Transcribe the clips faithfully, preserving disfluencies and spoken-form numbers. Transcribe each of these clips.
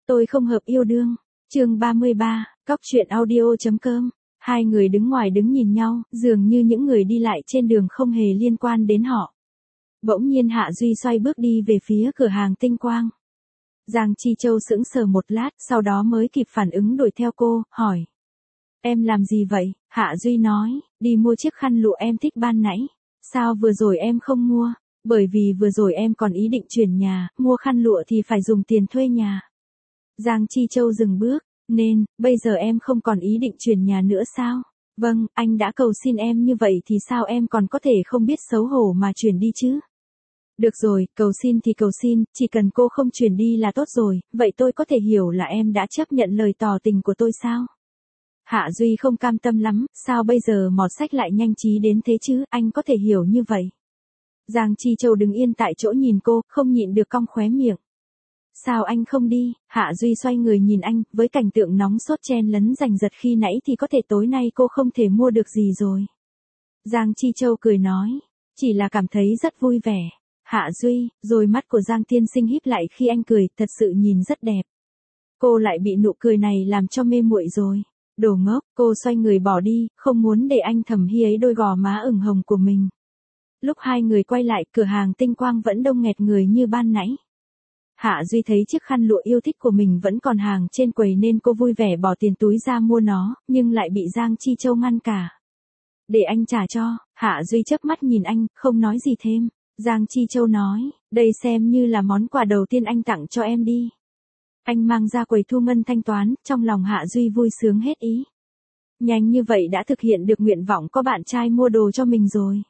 Tôi không hợp yêu đương. Chương ba mươi ba, cóc truyện audio.com. Hai người đứng ngoài đứng nhìn nhau, dường như những người đi lại trên đường không hề liên quan đến họ. Bỗng nhiên Hạ Duy xoay bước đi về phía cửa hàng tinh quang. Giang Chi Châu sững sờ một lát, sau đó mới kịp phản ứng đuổi theo cô, hỏi. Em làm gì vậy? Hạ Duy nói, đi mua chiếc khăn lụa em thích ban nãy. Sao vừa rồi em không mua? Bởi vì vừa rồi em còn ý định chuyển nhà, mua khăn lụa thì phải dùng tiền thuê nhà. Giang Chi Châu dừng bước, nên, bây giờ em không còn ý định chuyển nhà nữa sao? Vâng, anh đã cầu xin em như vậy thì sao em còn có thể không biết xấu hổ mà chuyển đi chứ? Được rồi, cầu xin thì cầu xin, chỉ cần cô không chuyển đi là tốt rồi, vậy tôi có thể hiểu là em đã chấp nhận lời tỏ tình của tôi sao? Hạ Duy không cam tâm lắm, sao bây giờ mọt sách lại nhanh trí đến thế chứ, anh có thể hiểu như vậy. Giang Chi Châu đứng yên tại chỗ nhìn cô, không nhịn được cong khóe miệng. Sao anh không đi? Hạ Duy xoay người nhìn anh, với cảnh tượng nóng sốt chen lấn giành giật khi nãy thì có thể tối nay cô không thể mua được gì rồi. Giang Chi Châu cười nói, chỉ là cảm thấy rất vui vẻ. Hạ Duy, rồi mắt của Giang Tiên Sinh híp lại khi anh cười, thật sự nhìn rất đẹp. Cô lại bị nụ cười này làm cho mê muội rồi. Đồ ngốc, cô xoay người bỏ đi, không muốn để anh thầm hi ấy đôi gò má ửng hồng của mình. Lúc hai người quay lại, cửa hàng tinh quang vẫn đông nghẹt người như ban nãy. Hạ Duy thấy chiếc khăn lụa yêu thích của mình vẫn còn hàng trên quầy nên cô vui vẻ bỏ tiền túi ra mua nó, nhưng lại bị Giang Chi Châu ngăn cả. Để anh trả cho. Hạ Duy chớp mắt nhìn anh, không nói gì thêm. Giang Chi Châu nói, đây xem như là món quà đầu tiên anh tặng cho em đi. Anh mang ra quầy thu ngân thanh toán, trong lòng Hạ Duy vui sướng hết ý. Nhanh như vậy đã thực hiện được nguyện vọng có bạn trai mua đồ cho mình rồi.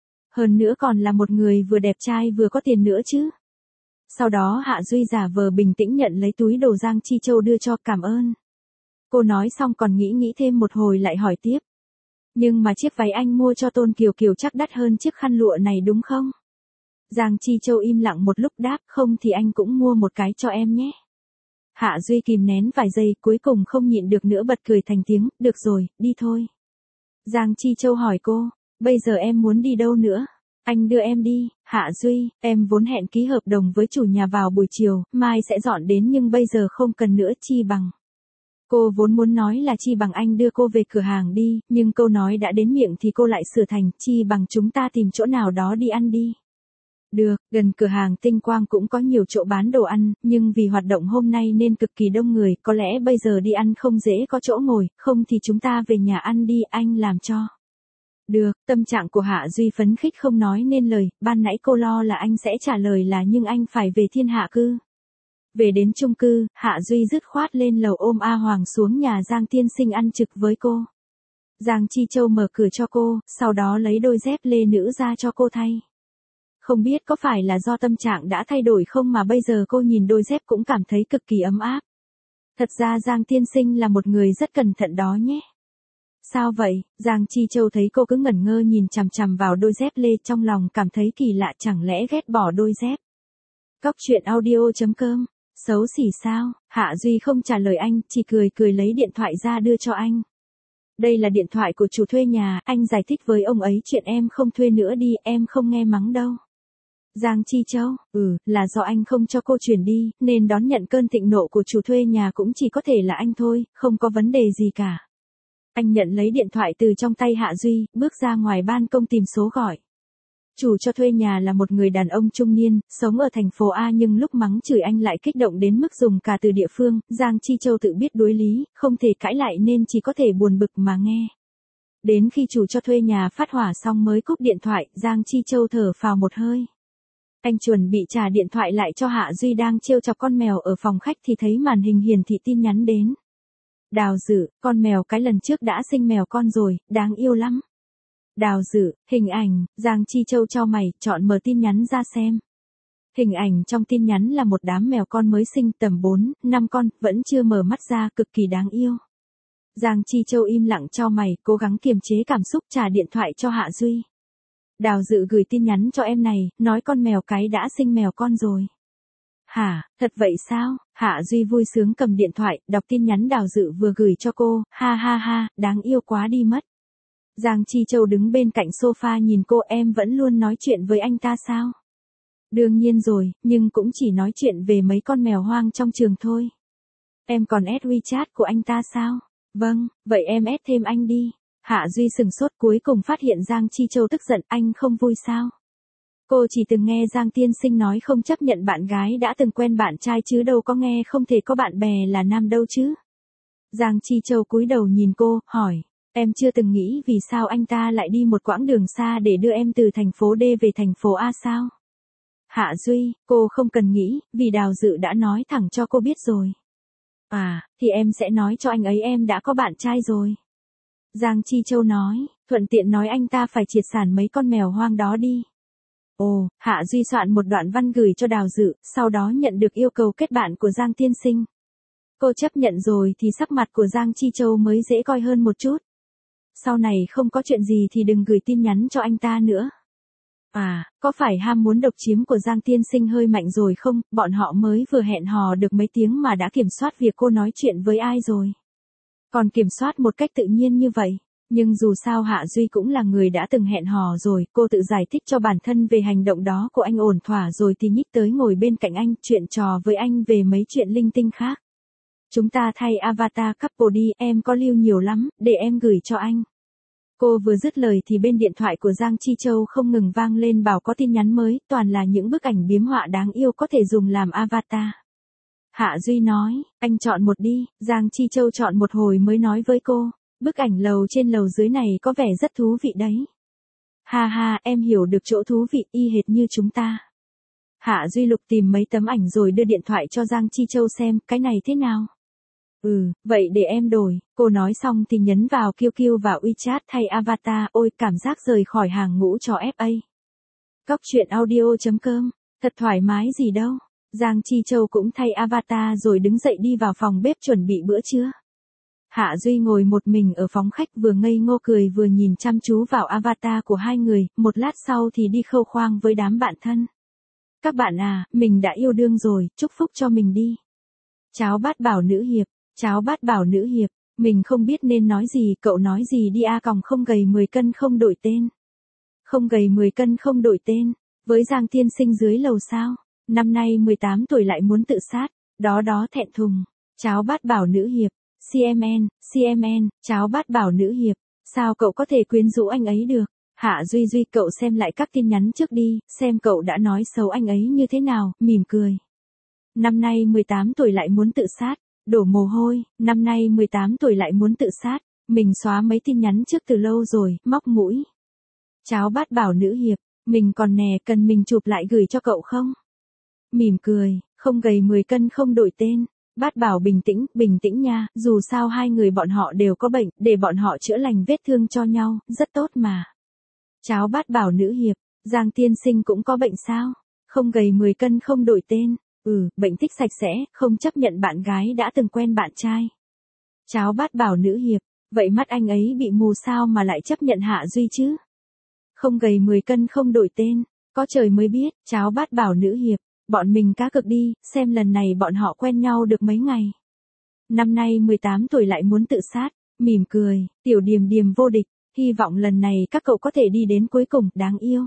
Hơn nữa còn là một người vừa đẹp trai vừa có tiền nữa chứ. Sau đó Hạ Duy giả vờ bình tĩnh nhận lấy túi đồ Giang Chi Châu đưa cho, cảm ơn. Cô nói xong còn nghĩ nghĩ thêm một hồi lại hỏi tiếp. Nhưng mà chiếc váy anh mua cho Tôn Kiều Kiều chắc đắt hơn chiếc khăn lụa này đúng không? Giang Chi Châu im lặng một lúc đáp, không thì anh cũng mua một cái cho em nhé. Hạ Duy kìm nén vài giây, cuối cùng không nhịn được nữa bật cười thành tiếng, được rồi, đi thôi. Giang Chi Châu hỏi cô, bây giờ em muốn đi đâu nữa? Anh đưa em đi. Hạ Duy, em vốn hẹn ký hợp đồng với chủ nhà vào buổi chiều, mai sẽ dọn đến nhưng bây giờ không cần nữa, chi bằng. Cô vốn muốn nói là chi bằng anh đưa cô về cửa hàng đi, nhưng câu nói đã đến miệng thì cô lại sửa thành, chi bằng chúng ta tìm chỗ nào đó đi ăn đi. Được, gần cửa hàng tinh quang cũng có nhiều chỗ bán đồ ăn, nhưng vì hoạt động hôm nay nên cực kỳ đông người, có lẽ bây giờ đi ăn không dễ có chỗ ngồi, không thì chúng ta về nhà ăn đi, anh làm cho. Được, tâm trạng của Hạ Duy phấn khích không nói nên lời, ban nãy cô lo là anh sẽ trả lời là nhưng anh phải về Thiên Hạ cư. Về đến chung cư, Hạ Duy dứt khoát lên lầu ôm A Hoàng xuống nhà Giang Tiên Sinh ăn trực với cô. Giang Chi Châu mở cửa cho cô, sau đó lấy đôi dép lê nữ ra cho cô thay. Không biết có phải là do tâm trạng đã thay đổi không mà bây giờ cô nhìn đôi dép cũng cảm thấy cực kỳ ấm áp. Thật ra Giang Tiên Sinh là một người rất cẩn thận đó nhé. Sao vậy? Giang Chi Châu thấy cô cứ ngẩn ngơ nhìn chằm chằm vào đôi dép lê, trong lòng cảm thấy kỳ lạ, chẳng lẽ ghét bỏ đôi dép. Cóc truyện audio.com. Xấu xỉ sao? Hạ Duy không trả lời anh, chỉ cười cười lấy điện thoại ra đưa cho anh. Đây là điện thoại của chủ thuê nhà, anh giải thích với ông ấy chuyện em không thuê nữa đi, em không nghe mắng đâu. Giang Chi Châu, ừ, là do anh không cho cô chuyển đi, nên đón nhận cơn thịnh nộ của chủ thuê nhà cũng chỉ có thể là anh thôi, không có vấn đề gì cả. Anh nhận lấy điện thoại từ trong tay Hạ Duy, bước ra ngoài ban công tìm số gọi. Chủ cho thuê nhà là một người đàn ông trung niên, sống ở thành phố A nhưng lúc mắng chửi anh lại kích động đến mức dùng cả từ địa phương, Giang Chi Châu tự biết đối lý, không thể cãi lại nên chỉ có thể buồn bực mà nghe. Đến khi chủ cho thuê nhà phát hỏa xong mới cúp điện thoại, Giang Chi Châu thở phào một hơi. Anh chuẩn bị trả điện thoại lại cho Hạ Duy đang trêu chọc con mèo ở phòng khách thì thấy màn hình hiển thị tin nhắn đến. Đào Dự, con mèo cái lần trước đã sinh mèo con rồi, đáng yêu lắm. Đào Dự, hình ảnh, Giang Chi Châu chau mày, chọn mở tin nhắn ra xem. Hình ảnh trong tin nhắn là một đám mèo con mới sinh tầm bốn, năm con, vẫn chưa mở mắt ra, cực kỳ đáng yêu. Giang Chi Châu im lặng chau mày, cố gắng kiềm chế cảm xúc trả điện thoại cho Hạ Duy. Đào Dự gửi tin nhắn cho em này, nói con mèo cái đã sinh mèo con rồi. Hả, thật vậy sao? Hạ Duy vui sướng cầm điện thoại, đọc tin nhắn Đào Dự vừa gửi cho cô, ha ha ha, đáng yêu quá đi mất. Giang Chi Châu đứng bên cạnh sofa nhìn cô, em vẫn luôn nói chuyện với anh ta sao? Đương nhiên rồi, nhưng cũng chỉ nói chuyện về mấy con mèo hoang trong trường thôi. Em còn add WeChat của anh ta sao? Vâng, vậy em add thêm anh đi. Hạ Duy sừng sốt cuối cùng phát hiện Giang Chi Châu tức giận, anh không vui sao? Cô chỉ từng nghe Giang Tiên Sinh nói không chấp nhận bạn gái đã từng quen bạn trai chứ đâu có nghe không thể có bạn bè là nam đâu chứ. Giang Chi Châu cúi đầu nhìn cô, hỏi, em chưa từng nghĩ vì sao anh ta lại đi một quãng đường xa để đưa em từ thành phố D về thành phố A sao? Hạ Duy, cô không cần nghĩ, vì Đào Dự đã nói thẳng cho cô biết rồi. À, thì em sẽ nói cho anh ấy em đã có bạn trai rồi. Giang Chi Châu nói, thuận tiện nói anh ta phải triệt sản mấy con mèo hoang đó đi. Ồ, Hạ Duy soạn một đoạn văn gửi cho Đào Dự, sau đó nhận được yêu cầu kết bạn của Giang Tiên Sinh. Cô chấp nhận rồi thì sắc mặt của Giang Chi Châu mới dễ coi hơn một chút. Sau này không có chuyện gì thì đừng gửi tin nhắn cho anh ta nữa. À, có phải ham muốn độc chiếm của Giang Tiên Sinh hơi mạnh rồi không? Bọn họ mới vừa hẹn hò được mấy tiếng mà đã kiểm soát việc cô nói chuyện với ai rồi. Còn kiểm soát một cách tự nhiên như vậy. Nhưng dù sao Hạ Duy cũng là người đã từng hẹn hò rồi, cô tự giải thích cho bản thân về hành động đó của anh ổn thỏa rồi thì nhích tới ngồi bên cạnh anh, chuyện trò với anh về mấy chuyện linh tinh khác. Chúng ta thay avatar couple đi, em có lưu nhiều lắm, để em gửi cho anh. Cô vừa dứt lời thì bên điện thoại của Giang Chi Châu không ngừng vang lên bảo có tin nhắn mới, toàn là những bức ảnh biếm họa đáng yêu có thể dùng làm avatar. Hạ Duy nói, anh chọn một đi, Giang Chi Châu chọn một hồi mới nói với cô, bức ảnh lầu trên lầu dưới này có vẻ rất thú vị đấy. Ha ha, em hiểu được chỗ thú vị y hệt như chúng ta. Hạ Duy lục tìm mấy tấm ảnh rồi đưa điện thoại cho Giang Chi Châu xem, cái này thế nào? Ừ, vậy để em đổi, cô nói xong thì nhấn vào Q Q và WeChat thay avatar, ôi cảm giác rời khỏi hàng ngũ trò ép a. Cóc truyện audio chấm com, thật thoải mái gì đâu. Giang Chi Châu cũng thay avatar rồi đứng dậy đi vào phòng bếp chuẩn bị bữa trưa. Hạ Duy ngồi một mình ở phòng khách vừa ngây ngô cười vừa nhìn chăm chú vào avatar của hai người, một lát sau thì đi khâu khoang với đám bạn thân. Các bạn à, mình đã yêu đương rồi, chúc phúc cho mình đi. Cháo bát bảo nữ hiệp, cháo bát bảo nữ hiệp, mình không biết nên nói gì, cậu nói gì đi a còng không gầy mười cân không đổi tên. Không gầy mười cân không đổi tên, với Giang Tiên Sinh dưới lầu sao, năm nay mười tám tuổi lại muốn tự sát, đó đó thẹn thùng, cháo bát bảo nữ hiệp. xê em en, xê em en, cháo bát bảo nữ hiệp, sao cậu có thể quyến rũ anh ấy được? Hạ Duy Duy cậu xem lại các tin nhắn trước đi, xem cậu đã nói xấu anh ấy như thế nào, mỉm cười. Năm nay mười tám tuổi lại muốn tự sát, đổ mồ hôi, năm nay mười tám tuổi lại muốn tự sát, mình xóa mấy tin nhắn trước từ lâu rồi, móc mũi. Cháo bát bảo nữ hiệp, mình còn nè cần mình chụp lại gửi cho cậu không? Mỉm cười, không gầy mười cân không đổi tên. Bát bảo bình tĩnh, bình tĩnh nha, dù sao hai người bọn họ đều có bệnh, để bọn họ chữa lành vết thương cho nhau, rất tốt mà. Cháo bát bảo nữ hiệp, Giang Tiên Sinh cũng có bệnh sao? Không gầy mười cân không đổi tên, ừ, bệnh thích sạch sẽ, không chấp nhận bạn gái đã từng quen bạn trai. Cháo bát bảo nữ hiệp, vậy mắt anh ấy bị mù sao mà lại chấp nhận Hạ Duy chứ? Không gầy mười cân không đổi tên, có trời mới biết, cháo bát bảo nữ hiệp. Bọn mình cá cược đi, xem lần này bọn họ quen nhau được mấy ngày. Năm nay mười tám tuổi lại muốn tự sát, mỉm cười, tiểu Điềm Điềm vô địch, hy vọng lần này các cậu có thể đi đến cuối cùng, đáng yêu.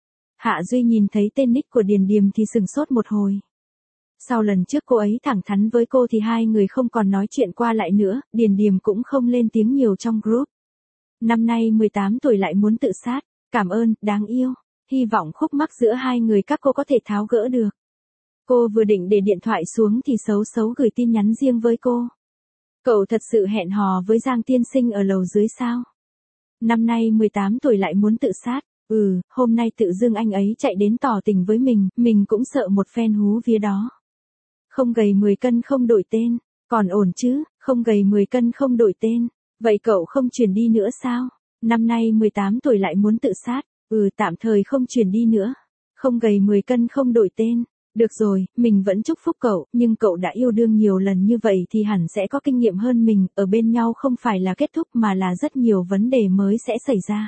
Hạ Duy nhìn thấy tên nick của Điềm Điềm thì sừng sốt một hồi. Sau lần trước cô ấy thẳng thắn với cô thì hai người không còn nói chuyện qua lại nữa, Điềm Điềm cũng không lên tiếng nhiều trong group. Năm nay mười tám tuổi lại muốn tự sát, cảm ơn, đáng yêu, hy vọng khúc mắc giữa hai người các cô có thể tháo gỡ được. Cô vừa định để điện thoại xuống thì xấu xấu gửi tin nhắn riêng với cô. Cậu thật sự hẹn hò với Giang Tiên Sinh ở lầu dưới sao? Năm nay mười tám tuổi lại muốn tự sát, ừ, hôm nay tự dưng anh ấy chạy đến tỏ tình với mình, mình cũng sợ một phen hú vía đó. Không gầy mười cân không đổi tên, còn ổn chứ, không gầy mười cân không đổi tên, vậy cậu không chuyển đi nữa sao? Năm nay mười tám tuổi lại muốn tự sát, ừ, tạm thời không chuyển đi nữa. Không gầy mười cân không đổi tên. Được rồi, mình vẫn chúc phúc cậu, nhưng cậu đã yêu đương nhiều lần như vậy thì hẳn sẽ có kinh nghiệm hơn mình, ở bên nhau không phải là kết thúc mà là rất nhiều vấn đề mới sẽ xảy ra.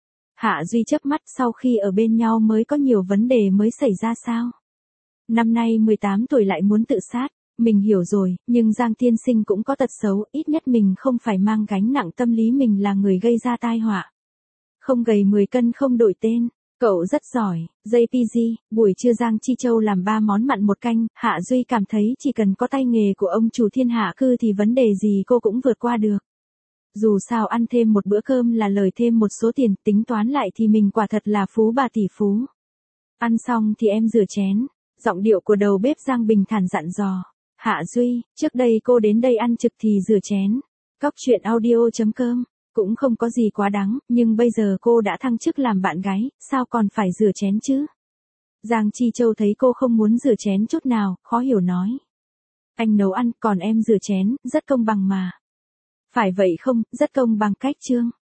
Hạ Duy chớp mắt, sau khi ở bên nhau mới có nhiều vấn đề mới xảy ra sao? Năm nay mười tám tuổi lại muốn tự sát, mình hiểu rồi, nhưng Giang Tiên Sinh cũng có tật xấu, ít nhất mình không phải mang gánh nặng tâm lý mình là người gây ra tai họa. Không gầy mười cân không đổi tên, Cậu rất giỏi, gi pê giê, buổi trưa Giang Chi Châu làm ba món mặn một canh, Hạ Duy cảm thấy chỉ cần có tay nghề của ông chủ thiên hạ cư thì vấn đề gì cô cũng vượt qua được. Dù sao ăn thêm một bữa cơm là lời thêm một số tiền, tính toán lại thì mình quả thật là phú bà tỷ phú. Ăn xong thì em rửa chén, giọng điệu của đầu bếp Giang bình thản dặn dò. Hạ Duy, trước đây cô đến đây ăn trực thì rửa chén. Cóc truyện audio chấm com. Cũng không có gì quá đáng, nhưng bây giờ cô đã thăng chức làm bạn gái, sao còn phải rửa chén chứ? Giang Chi Châu thấy cô không muốn rửa chén chút nào, khó hiểu nói. Anh nấu ăn, còn em rửa chén, rất công bằng mà. Phải vậy không, rất công bằng cách Trương.